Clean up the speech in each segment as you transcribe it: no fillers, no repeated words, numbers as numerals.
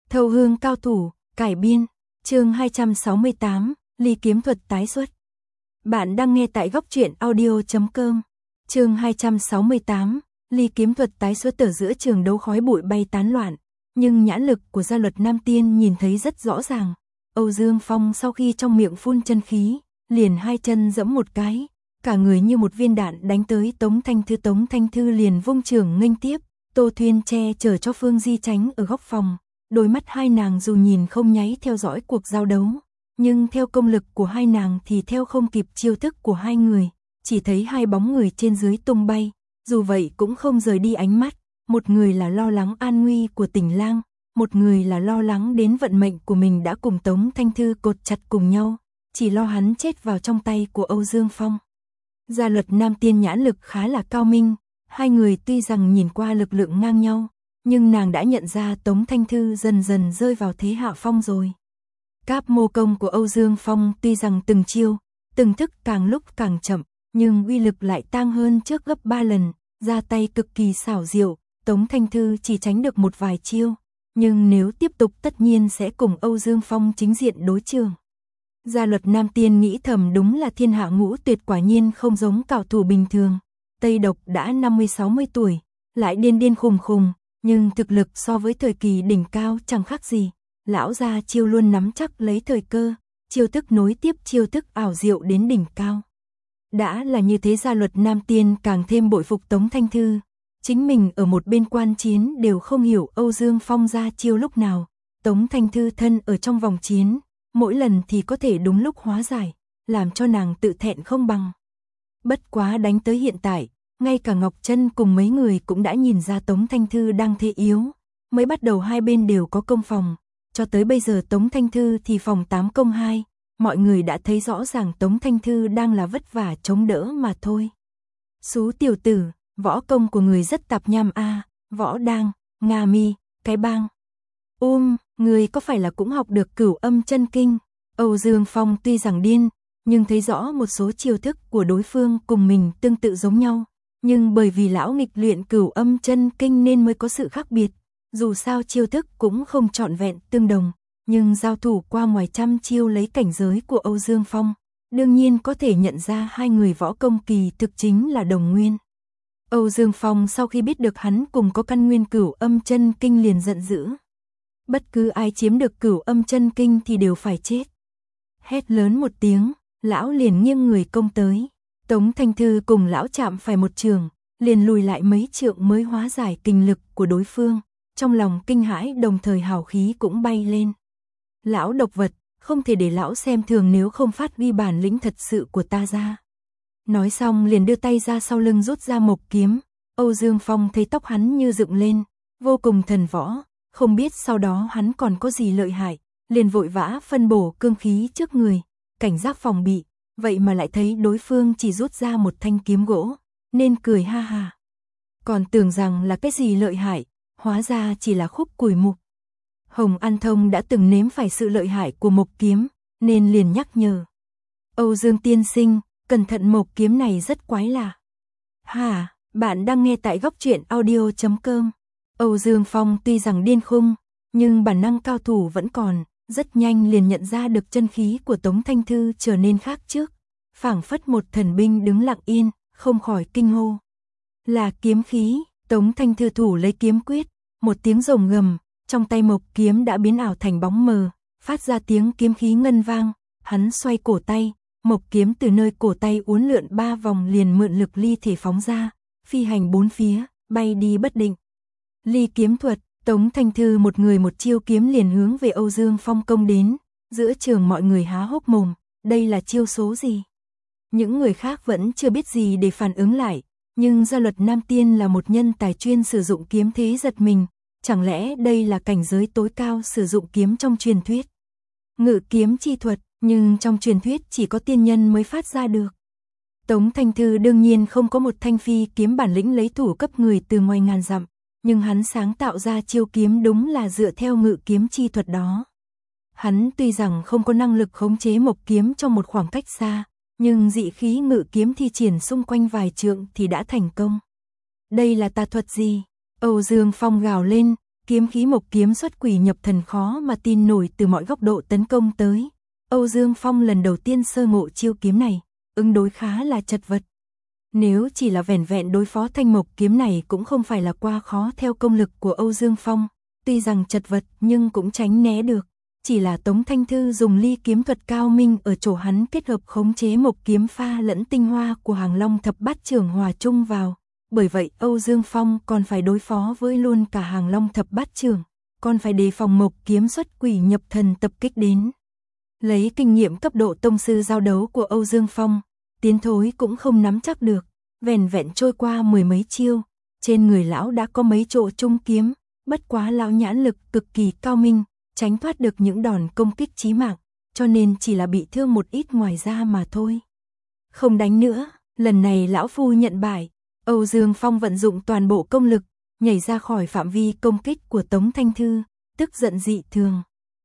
Thâu hương cao thủ, cải biên, chương 268, ly kiếm thuật tái xuất. Bạn đang nghe tại góc truyện audio.com. Chương 268, ly kiếm thuật tái xuất. Ở giữa trường đấu khói bụi bay tán loạn, nhưng nhãn lực của gia luật Nam Tiên nhìn thấy rất rõ ràng. Âu Dương Phong sau khi trong miệng phun chân khí, liền hai chân giẫm một cái, cả người như một viên đạn đánh tới Tống Thanh Thư. Tống Thanh Thư liền vung trường nghênh tiếp, Tô Thuyên che chở cho Phương Di tránh ở góc phòng. Đôi mắt hai nàng dù nhìn không nháy theo dõi cuộc giao đấu, nhưng theo công lực của hai nàng thì theo không kịp chiêu thức của hai người, chỉ thấy hai bóng người trên dưới tung bay, dù vậy cũng không rời đi ánh mắt, một người là lo lắng an nguy của Tỉnh Lang, một người là lo lắng đến vận mệnh của mình đã cùng Tống Thanh Thư cột chặt cùng nhau, chỉ lo hắn chết vào trong tay của Âu Dương Phong. Gia luật Nam Tiên nhãn lực khá là cao minh, hai người tuy rằng nhìn qua lực lượng ngang nhau, nhưng nàng đã nhận ra Tống Thanh Thư dần dần rơi vào thế hạ phong rồi. Cáp mô công của Âu Dương Phong tuy rằng từng chiêu, từng thức càng lúc càng chậm, nhưng uy lực lại tăng hơn trước gấp 3 lần, ra tay cực kỳ xảo diệu. Tống Thanh Thư chỉ tránh được một vài chiêu, nhưng nếu tiếp tục tất nhiên sẽ cùng Âu Dương Phong chính diện đối trường. Gia luật Nam Tiên nghĩ thầm, đúng là thiên hạ ngũ tuyệt, quả nhiên không giống cao thủ bình thường. Tây Độc đã 50-60 tuổi, lại điên điên khùng khùng, nhưng thực lực so với thời kỳ đỉnh cao chẳng khác gì. Lão gia chiêu luôn nắm chắc lấy thời cơ, chiêu thức nối tiếp chiêu thức ảo diệu đến đỉnh cao. Đã là như thế, gia luật Nam Tiên càng thêm bội phục Tống Thanh Thư. Chính mình ở một bên quan chiến đều không hiểu Âu Dương Phong ra chiêu lúc nào. Tống Thanh Thư thân ở trong vòng chiến, mỗi lần thì có thể đúng lúc hóa giải, làm cho nàng tự thẹn không bằng. Bất quá đánh tới hiện tại, ngay cả Ngọc Trân cùng mấy người cũng đã nhìn ra Tống Thanh Thư đang thế yếu, mới bắt đầu hai bên đều có công phòng, cho tới bây giờ Tống Thanh Thư thì phòng 8 công 2, mọi người đã thấy rõ ràng Tống Thanh Thư đang là vất vả chống đỡ mà thôi. Xú tiểu tử, võ công của người rất tạp nham a, võ đang, Nga Mi, cái bang. Người có phải là cũng học được Cửu Âm Chân Kinh? Âu Dương Phong tuy rằng điên, nhưng thấy rõ một số chiêu thức của đối phương cùng mình tương tự giống nhau, nhưng bởi vì lão nghịch luyện Cửu Âm Chân Kinh nên mới có sự khác biệt. Dù sao chiêu thức cũng không trọn vẹn tương đồng, nhưng giao thủ qua ngoài trăm chiêu lấy cảnh giới của Âu Dương Phong, đương nhiên có thể nhận ra hai người võ công kỳ thực chính là đồng nguyên. Âu Dương Phong sau khi biết được hắn cùng có căn nguyên Cửu Âm Chân Kinh liền giận dữ. Bất cứ ai chiếm được Cửu Âm Chân Kinh thì đều phải chết. Hét lớn một tiếng, lão liền nghiêng người công tới. Tống Thanh Thư cùng lão chạm phải một trường, liền lùi lại mấy trượng mới hóa giải kinh lực của đối phương. Trong lòng kinh hãi đồng thời hào khí cũng bay lên. Lão độc vật, không thể để lão xem thường nếu không phát huy bản lĩnh thật sự của ta ra. Nói xong liền đưa tay ra sau lưng rút ra mộc kiếm. Âu Dương Phong thấy tóc hắn như dựng lên, vô cùng thần võ, không biết sau đó hắn còn có gì lợi hại, liền vội vã phân bổ cương khí trước người, cảnh giác phòng bị, vậy mà lại thấy đối phương chỉ rút ra một thanh kiếm gỗ, nên cười ha ha. Còn tưởng rằng là cái gì lợi hại, hóa ra chỉ là khúc củi mục. Hồng An Thông đã từng nếm phải sự lợi hại của mộc kiếm, nên liền nhắc nhở. Âu Dương tiên sinh, cẩn thận, mộc kiếm này rất quái lạ. Bạn đang nghe tại góc truyện audio.com. Âu Dương Phong tuy rằng điên khùng, nhưng bản năng cao thủ vẫn còn, rất nhanh liền nhận ra được chân khí của Tống Thanh Thư trở nên khác trước. Phảng phất một thần binh đứng lặng yên, không khỏi kinh hô. Là kiếm khí. Tống Thanh Thư thủ lấy kiếm quyết, một tiếng rồng gầm, trong tay mộc kiếm đã biến ảo thành bóng mờ, phát ra tiếng kiếm khí ngân vang, hắn xoay cổ tay, mộc kiếm từ nơi cổ tay uốn lượn 3 vòng liền mượn lực ly thể phóng ra, phi hành bốn phía, bay đi bất định. Ly kiếm thuật, Tống Thanh Thư một người một chiêu kiếm liền hướng về Âu Dương Phong công đến, giữa trường mọi người há hốc mồm, đây là chiêu số gì? Những người khác vẫn chưa biết gì để phản ứng lại. Nhưng gia luật Nam Tiên là một nhân tài chuyên sử dụng kiếm thế giật mình, chẳng lẽ đây là cảnh giới tối cao sử dụng kiếm trong truyền thuyết? Ngự kiếm chi thuật, nhưng trong truyền thuyết chỉ có tiên nhân mới phát ra được. Tống Thanh Thư đương nhiên không có một thanh phi kiếm bản lĩnh lấy thủ cấp người từ ngoài ngàn dặm, nhưng hắn sáng tạo ra chiêu kiếm đúng là dựa theo ngự kiếm chi thuật đó. Hắn tuy rằng không có năng lực khống chế mộc kiếm trong một khoảng cách xa, nhưng dị khí ngự kiếm thi triển xung quanh vài trượng thì đã thành công. Đây là tà thuật gì? Âu Dương Phong gào lên, Kiếm khí Mộc kiếm xuất quỷ nhập thần khó mà tin nổi từ mọi góc độ tấn công tới. Âu Dương Phong lần đầu tiên sơ ngộ chiêu kiếm này, ứng đối khá là chật vật. Nếu chỉ là vẻn vẹn đối phó thanh Mộc kiếm này cũng không phải là quá khó theo công lực của Âu Dương Phong, tuy rằng chật vật nhưng cũng tránh né được. Chỉ là Tống Thanh Thư dùng ly kiếm thuật cao minh ở chỗ hắn kết hợp khống chế Mộc kiếm pha lẫn tinh hoa của Hàng Long thập bát trưởng hòa chung vào. Bởi vậy Âu Dương Phong còn phải đối phó với luôn cả Hàng Long thập bát trưởng, còn phải đề phòng Mộc kiếm xuất quỷ nhập thần tập kích đến. Lấy kinh nghiệm cấp độ tông sư giao đấu của Âu Dương Phong, tiến thối cũng không nắm chắc được, vẻn vẹn trôi qua mười mấy chiêu, trên người lão đã có mấy chỗ trung kiếm, bất quá lão nhãn lực cực kỳ cao minh, tránh thoát được những đòn công kích chí mạng, cho nên chỉ là bị thương một ít ngoài ra mà thôi. Không đánh nữa, lần này lão phu nhận bại. Âu Dương Phong vận dụng toàn bộ công lực, nhảy ra khỏi phạm vi công kích của Tống Thanh Thư, tức giận dị thường.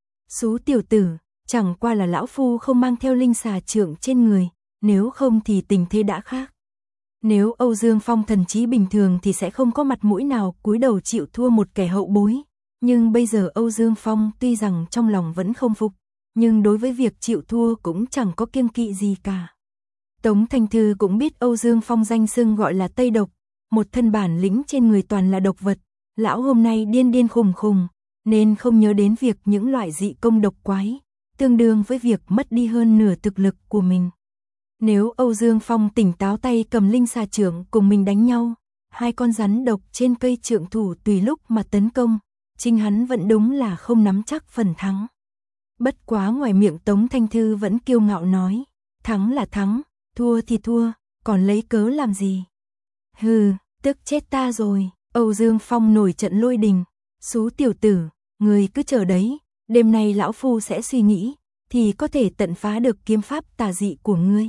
Xú tiểu tử, chẳng qua là lão phu không mang theo linh xà trượng trên người, nếu không thì tình thế đã khác. Nếu Âu Dương Phong thần trí bình thường thì sẽ không có mặt mũi nào cúi đầu chịu thua một kẻ hậu bối, nhưng bây giờ Âu Dương Phong tuy rằng trong lòng vẫn không phục, nhưng đối với việc chịu thua cũng chẳng có kiêng kỵ gì cả. Tống Thanh Thư cũng biết Âu Dương Phong danh xưng gọi là Tây Độc, một thân bản lĩnh trên người toàn là độc vật, lão hôm nay điên điên khùng khùng, nên không nhớ đến việc những loại dị công độc quái, tương đương với việc mất đi hơn nửa thực lực của mình. Nếu Âu Dương Phong tỉnh táo tay cầm linh xà trượng cùng mình đánh nhau, hai con rắn độc trên cây trượng thủ tùy lúc mà tấn công, chính hắn vẫn đúng là không nắm chắc phần thắng. Bất quá ngoài miệng Tống Thanh Thư vẫn kiêu ngạo nói, thắng là thắng, thua thì thua, còn lấy cớ làm gì? Hừ, tức chết ta rồi. Âu Dương Phong nổi trận lôi đình, xú tiểu tử, người cứ chờ đấy, đêm nay lão phu sẽ suy nghĩ, thì có thể tận phá được kiếm pháp tà dị của ngươi.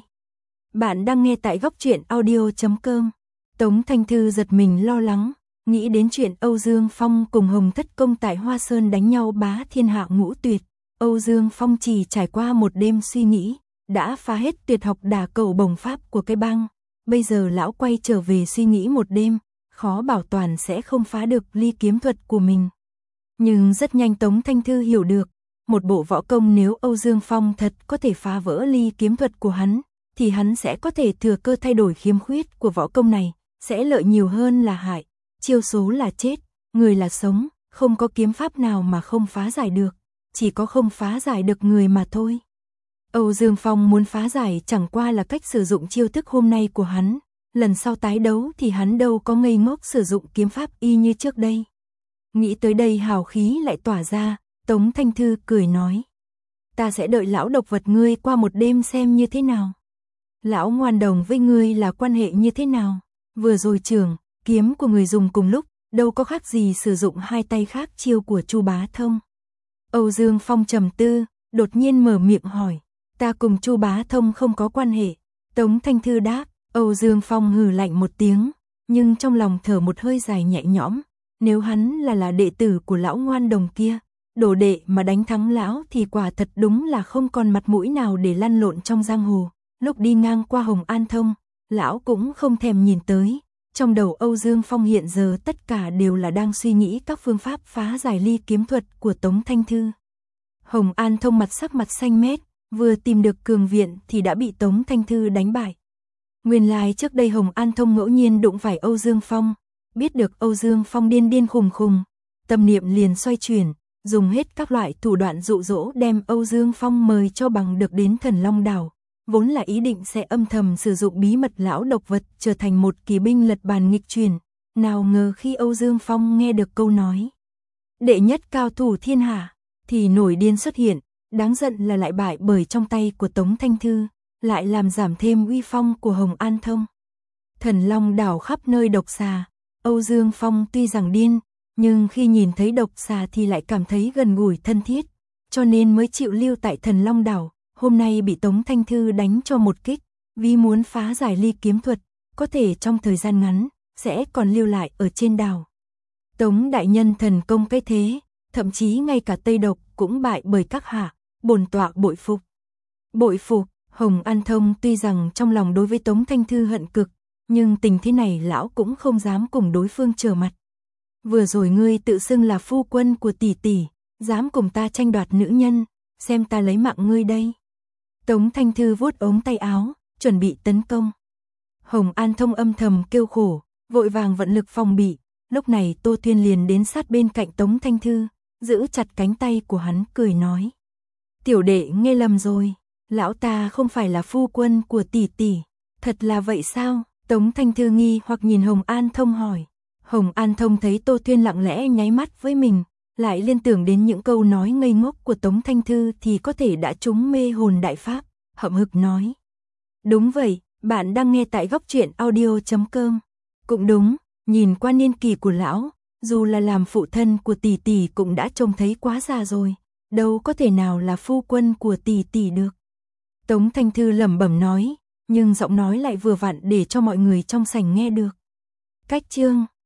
Bạn đang nghe tại góc truyện audio.com. Tống Thanh Thư giật mình lo lắng, nghĩ đến chuyện Âu Dương Phong cùng Hồng Thất Công tại Hoa Sơn đánh nhau bá thiên hạ ngũ tuyệt. Âu Dương Phong chỉ trải qua một đêm suy nghĩ, đã phá hết tuyệt học đả cầu bồng pháp của cái bang. Bây giờ lão quay trở về suy nghĩ một đêm, khó bảo toàn sẽ không phá được ly kiếm thuật của mình. Nhưng rất nhanh Tống Thanh Thư hiểu được, một bộ võ công nếu Âu Dương Phong thật có thể phá vỡ ly kiếm thuật của hắn, thì hắn sẽ có thể thừa cơ thay đổi khiếm khuyết của võ công này, sẽ lợi nhiều hơn là hại. Chiêu số là chết, người là sống, không có kiếm pháp nào mà không phá giải được, chỉ có không phá giải được người mà thôi. Âu Dương Phong muốn phá giải chẳng qua là cách sử dụng chiêu thức hôm nay của hắn, lần sau tái đấu thì hắn đâu có ngây ngốc sử dụng kiếm pháp y như trước đây. Nghĩ tới đây hào khí lại tỏa ra, Tống Thanh Thư cười nói, ta sẽ đợi lão độc vật ngươi qua một đêm xem như thế nào. Lão ngoan đồng với ngươi là quan hệ như thế nào? Vừa rồi trường, kiếm của người dùng cùng lúc, đâu có khác gì sử dụng hai tay khác chiêu của Chu Bá Thông. Âu Dương Phong trầm tư, đột nhiên mở miệng hỏi, ta cùng Chu Bá Thông không có quan hệ. Tống Thanh Thư đáp. Âu Dương Phong hừ lạnh một tiếng, nhưng trong lòng thở một hơi dài nhẹ nhõm, nếu hắn là đệ tử của lão ngoan đồng kia, đồ đệ mà đánh thắng lão thì quả thật đúng là không còn mặt mũi nào để lăn lộn trong giang hồ. Lúc đi ngang qua Hồng An Thông, lão cũng không thèm nhìn tới. Trong đầu Âu Dương Phong hiện giờ tất cả đều là đang suy nghĩ các phương pháp phá giải ly kiếm thuật của Tống Thanh Thư. Hồng An Thông sắc mặt xanh mét, vừa tìm được cường viện thì đã bị Tống Thanh Thư đánh bại. Nguyên lai trước đây Hồng An Thông ngẫu nhiên đụng phải Âu Dương Phong, biết được Âu Dương Phong điên điên khùng khùng, tâm niệm liền xoay chuyển, dùng hết các loại thủ đoạn dụ dỗ đem Âu Dương Phong mời cho bằng được đến Thần Long Đảo, vốn là ý định sẽ âm thầm sử dụng bí mật lão độc vật trở thành một kỳ binh lật bàn nghịch chuyển, nào ngờ khi Âu Dương Phong nghe được câu nói đệ nhất cao thủ thiên hạ thì nổi điên xuất hiện, đáng giận là lại bại bởi trong tay của Tống Thanh Thư, lại làm giảm thêm uy phong của Hồng An Thông. Thần Long Đảo khắp nơi độc xà, Âu Dương Phong tuy rằng điên, nhưng khi nhìn thấy độc xà thì lại cảm thấy gần gũi thân thiết, cho nên mới chịu lưu tại Thần Long Đảo. Hôm nay bị Tống Thanh Thư đánh cho một kích, vì muốn phá giải ly kiếm thuật, có thể trong thời gian ngắn sẽ còn lưu lại ở trên đảo. Tống đại nhân thần công cái thế, thậm chí ngay cả Tây Độc cũng bại bởi các hạ, bổn tọa bội phục. Bội phục. Hồng An Thông tuy rằng trong lòng đối với Tống Thanh Thư hận cực, nhưng tình thế này lão cũng không dám cùng đối phương trở mặt. Vừa rồi ngươi tự xưng là phu quân của tỷ tỷ, dám cùng ta tranh đoạt nữ nhân, xem ta lấy mạng ngươi đây. Tống Thanh Thư vuốt ống tay áo, chuẩn bị tấn công. Hồng An Thông âm thầm kêu khổ, vội vàng vận lực phòng bị. Lúc này Tô Thuyên liền đến sát bên cạnh Tống Thanh Thư, giữ chặt cánh tay của hắn cười nói. Tiểu đệ nghe lầm rồi, lão ta không phải là phu quân của tỷ tỷ. Thật là vậy sao? Tống Thanh Thư nghi hoặc nhìn Hồng An Thông hỏi. Hồng An Thông thấy Tô Thuyên lặng lẽ nháy mắt với mình, lại liên tưởng đến những câu nói ngây ngốc của Tống Thanh Thư thì có thể đã trúng mê hồn đại pháp, hậm hực nói. Đúng vậy, bạn đang nghe tại góc truyện audio.com. Cũng đúng, nhìn qua niên kỳ của lão, dù là làm phụ thân của tỷ tỷ cũng đã trông thấy quá già rồi, đâu có thể nào là phu quân của tỷ tỷ được. Tống Thanh Thư lẩm bẩm nói, nhưng giọng nói lại vừa vặn để cho mọi người trong sảnh nghe được. Cách chương